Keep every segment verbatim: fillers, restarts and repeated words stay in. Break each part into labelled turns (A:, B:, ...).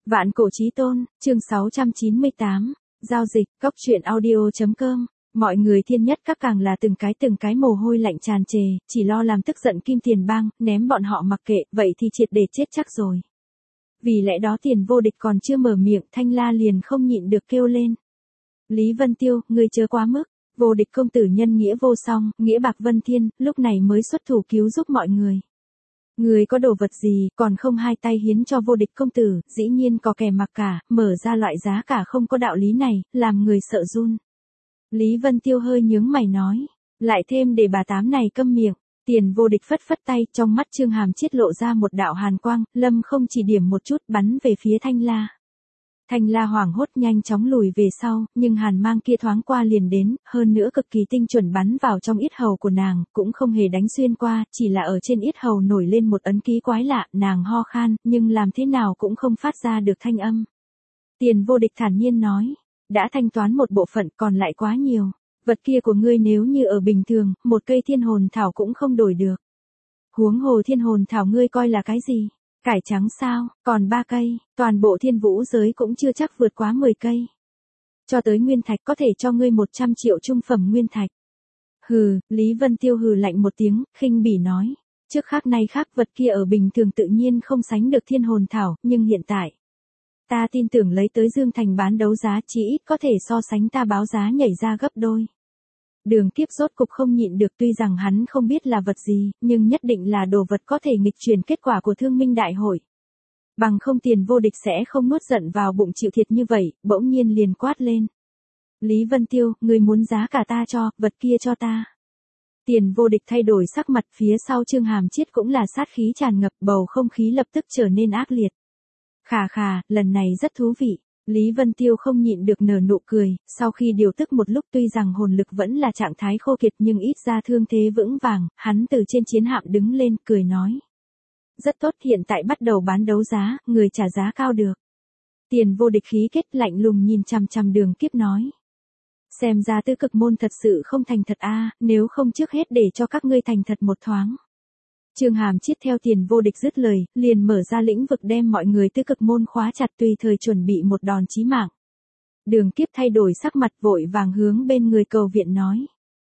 A: Vạn cổ chí tôn, chương sáu trăm chín mươi tám, giao dịch, cóc truyện audio.com. Mọi người thiên nhất các càng là từng cái từng cái mồ hôi lạnh tràn trề, chỉ lo làm tức giận Kim Tiền Bang, ném bọn họ mặc kệ, vậy thì triệt để chết chắc rồi. Vì lẽ đó Tiền Vô Địch còn chưa mở miệng, Thanh La liền không nhịn được kêu lên. Lý Vân Tiêu, ngươi chớ quá mức, Vô Địch công tử nhân nghĩa vô song, nghĩa bạc vân thiên, lúc này mới xuất thủ cứu giúp mọi người. Người có đồ vật gì, còn không hai tay hiến cho Vô Địch công tử, dĩ nhiên có kẻ mặc cả, mở ra loại giá cả không có đạo lý này, làm người sợ run. Lý Vân Tiêu hơi nhướng mày nói, lại thêm để bà tám này câm miệng. Tiền Vô Địch phất phất tay, trong mắt Trương Hàm Chiết lộ ra một đạo hàn quang, lâm không chỉ điểm một chút bắn về phía Thanh La. Thanh La hoảng hốt nhanh chóng lùi về sau, nhưng hàn mang kia thoáng qua liền đến, hơn nữa cực kỳ tinh chuẩn bắn vào trong yết hầu của nàng, cũng không hề đánh xuyên qua, chỉ là ở trên yết hầu nổi lên một ấn ký quái lạ, nàng ho khan, nhưng làm thế nào cũng không phát ra được thanh âm. Tiền Vô Địch thản nhiên nói, đã thanh toán một bộ phận còn lại quá nhiều, vật kia của ngươi nếu như ở bình thường, một cây thiên hồn thảo cũng không đổi được. Huống hồ thiên hồn thảo ngươi coi là cái gì? Cải trắng sao, còn ba cây, toàn bộ thiên vũ giới cũng chưa chắc vượt quá mười cây. Cho tới nguyên thạch có thể cho ngươi một trăm triệu trung phẩm nguyên thạch. Hừ, Lý Vân Tiêu hừ lạnh một tiếng, khinh bỉ nói. Trước khác nay khác vật kia ở bình thường tự nhiên không sánh được thiên hồn thảo, nhưng hiện tại. Ta tin tưởng lấy tới Dương Thành bán đấu giá chỉ ít có thể so sánh ta báo giá nhảy ra gấp đôi. Đường Kiếp rốt cục không nhịn được, tuy rằng hắn không biết là vật gì, nhưng nhất định là đồ vật có thể nghịch chuyển kết quả của Thương Minh Đại hội. Bằng không Tiền Vô Địch sẽ không nuốt giận vào bụng chịu thiệt như vậy, bỗng nhiên liền quát lên. Lý Vân Tiêu, ngươi muốn giá cả ta cho, vật kia cho ta. Tiền Vô Địch thay đổi sắc mặt, phía sau Trương Hàm Chiết cũng là sát khí tràn ngập, bầu không khí lập tức trở nên ác liệt. Khà khà, lần này rất thú vị. Lý Vân Tiêu không nhịn được nở nụ cười, sau khi điều tức một lúc tuy rằng hồn lực vẫn là trạng thái khô kiệt nhưng ít ra thương thế vững vàng, hắn từ trên chiến hạm đứng lên, cười nói. Rất tốt, hiện tại bắt đầu bán đấu giá, người trả giá cao được. Tiền Vô Địch khí kết lạnh lùng nhìn chằm chằm Đường Kiếp nói. Xem ra Tứ Cực Môn thật sự không thành thật a, nếu không trước hết để cho các ngươi thành thật một thoáng. Trương Hàm Chiết theo Tiền Vô Địch dứt lời, liền mở ra lĩnh vực đem mọi người Tứ Cực Môn khóa chặt, tùy thời chuẩn bị một đòn chí mạng. Đường Kiếp thay đổi sắc mặt, vội vàng hướng bên người cầu viện nói.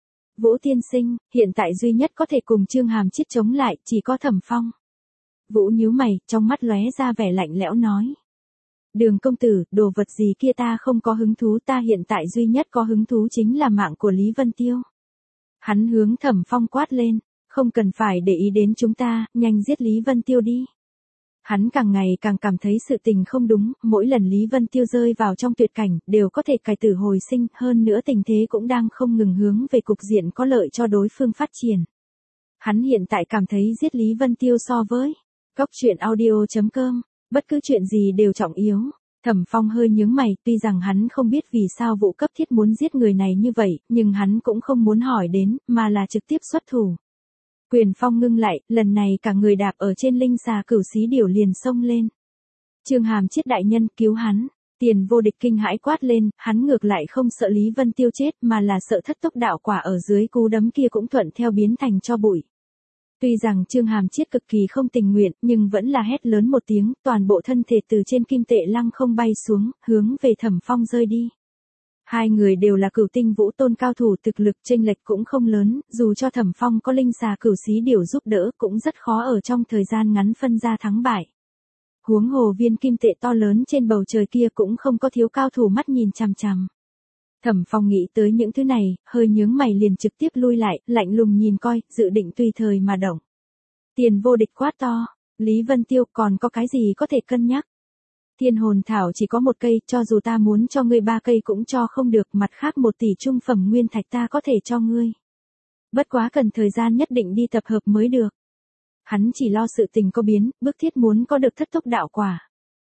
A: Vũ tiên sinh, hiện tại duy nhất có thể cùng Trương Hàm Chiết chống lại, chỉ có Thẩm Phong. Vũ nhíu mày, trong mắt lóe ra vẻ lạnh lẽo nói. Đường công tử, đồ vật gì kia ta không có hứng thú, ta hiện tại duy nhất có hứng thú chính là mạng của Lý Vân Tiêu. Hắn hướng Thẩm Phong quát lên. Không cần phải để ý đến chúng ta, nhanh giết Lý Vân Tiêu đi. Hắn càng ngày càng cảm thấy sự tình không đúng, mỗi lần Lý Vân Tiêu rơi vào trong tuyệt cảnh, đều có thể cải tử hồi sinh, hơn nữa tình thế cũng đang không ngừng hướng về cục diện có lợi cho đối phương phát triển. Hắn hiện tại cảm thấy giết Lý Vân Tiêu so với cóc truyện audio.com, bất cứ chuyện gì đều trọng yếu. Thẩm Phong hơi nhướng mày, tuy rằng hắn không biết vì sao Vũ cấp thiết muốn giết người này như vậy, nhưng hắn cũng không muốn hỏi đến, mà là trực tiếp xuất thủ. Quyền phong ngưng lại, lần này cả người đạp ở trên linh xà cửu xí điểu liền xông lên. Trương Hàm Chiết đại nhân, cứu hắn. Tiền Vô Địch kinh hãi quát lên, hắn ngược lại không sợ Lý Vân Tiêu chết mà là sợ thất tốc đạo quả ở dưới cú đấm kia cũng thuận theo biến thành cho bụi. Tuy rằng Trương Hàm Chiết cực kỳ không tình nguyện, nhưng vẫn là hét lớn một tiếng, toàn bộ thân thể từ trên kim tệ lăng không bay xuống, hướng về Thẩm Phong rơi đi. Hai người đều là cửu tinh vũ tôn cao thủ, thực lực chênh lệch cũng không lớn, dù cho Thẩm Phong có linh xà cửu xí điểu giúp đỡ cũng rất khó ở trong thời gian ngắn phân ra thắng bại. Huống hồ viên kim tệ to lớn trên bầu trời kia cũng không có thiếu cao thủ mắt nhìn chằm chằm. Thẩm Phong nghĩ tới những thứ này, hơi nhướng mày liền trực tiếp lui lại, lạnh lùng nhìn coi, dự định tùy thời mà động. Tiền Vô Địch quát to, Lý Vân Tiêu còn có cái gì có thể cân nhắc? Thiên hồn thảo chỉ có một cây, cho dù ta muốn cho ngươi ba cây cũng cho không được, mặt khác một tỷ trung phẩm nguyên thạch ta có thể cho ngươi. Bất quá cần thời gian nhất định đi tập hợp mới được. Hắn chỉ lo sự tình có biến, bức thiết muốn có được thất tốc đạo quả.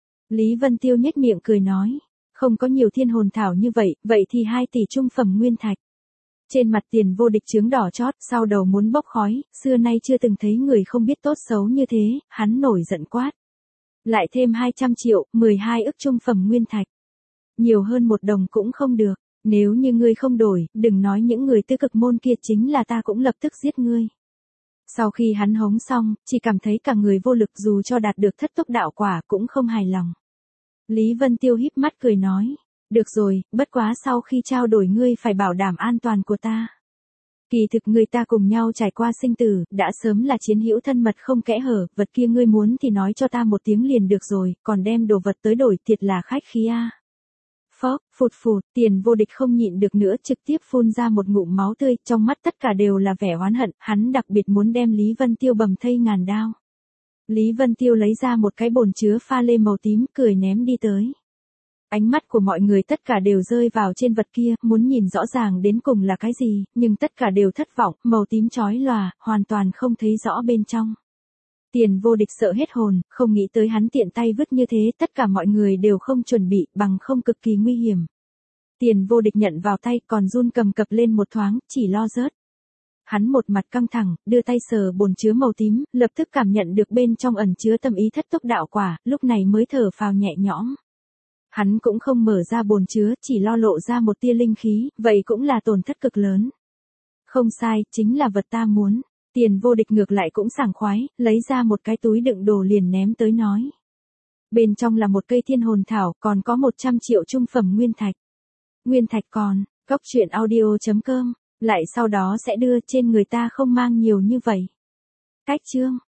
A: Lý Vân Tiêu nhếch miệng cười nói, không có nhiều thiên hồn thảo như vậy, vậy thì hai tỷ trung phẩm nguyên thạch. Trên mặt Tiền Vô Địch chướng đỏ chót, sau đầu muốn bốc khói, xưa nay chưa từng thấy người không biết tốt xấu như thế, hắn nổi giận quát. Lại thêm hai trăm triệu, mười hai ức trung phẩm nguyên thạch. Nhiều hơn một đồng cũng không được, nếu như ngươi không đổi, đừng nói những người Tứ Cực Môn kia, chính là ta cũng lập tức giết ngươi. Sau khi hắn hống xong, chỉ cảm thấy cả người vô lực, dù cho đạt được thất tốc đạo quả cũng không hài lòng. Lý Vân Tiêu híp mắt cười nói. Được rồi, bất quá sau khi trao đổi ngươi phải bảo đảm an toàn của ta. Kỳ thực người ta cùng nhau trải qua sinh tử, đã sớm là chiến hữu thân mật không kẽ hở, vật kia ngươi muốn thì nói cho ta một tiếng liền được rồi, còn đem đồ vật tới đổi thiệt là khách khí a. Phốc, phụt phụt, Tiền Vô Địch không nhịn được nữa trực tiếp phun ra một ngụm máu tươi, trong mắt tất cả đều là vẻ oán hận, hắn đặc biệt muốn đem Lý Vân Tiêu bầm thây ngàn đao. Lý Vân Tiêu lấy ra một cái bồn chứa pha lê màu tím, cười ném đi tới. Ánh mắt của mọi người tất cả đều rơi vào trên vật kia, muốn nhìn rõ ràng đến cùng là cái gì, nhưng tất cả đều thất vọng, màu tím chói lòa, hoàn toàn không thấy rõ bên trong. Tiền Vô Địch sợ hết hồn, không nghĩ tới hắn tiện tay vứt như thế, tất cả mọi người đều không chuẩn bị, bằng không cực kỳ nguy hiểm. Tiền Vô Địch nhận vào tay, còn run cầm cập lên một thoáng, chỉ lo rớt. Hắn một mặt căng thẳng, đưa tay sờ bồn chứa màu tím, lập tức cảm nhận được bên trong ẩn chứa tâm ý thất túc đạo quả, lúc này mới thở phào nhẹ nhõm. Hắn cũng không mở ra bồn chứa, chỉ lo lộ ra một tia linh khí, vậy cũng là tổn thất cực lớn. Không sai, chính là vật ta muốn. Tiền Vô Địch ngược lại cũng sảng khoái, lấy ra một cái túi đựng đồ liền ném tới nói. Bên trong là một cây thiên hồn thảo, còn có một trăm triệu trung phẩm nguyên thạch. Nguyên thạch còn, cốc truyện audio chấm com, lại sau đó sẽ đưa trên người ta không mang nhiều như vậy. Cách chương.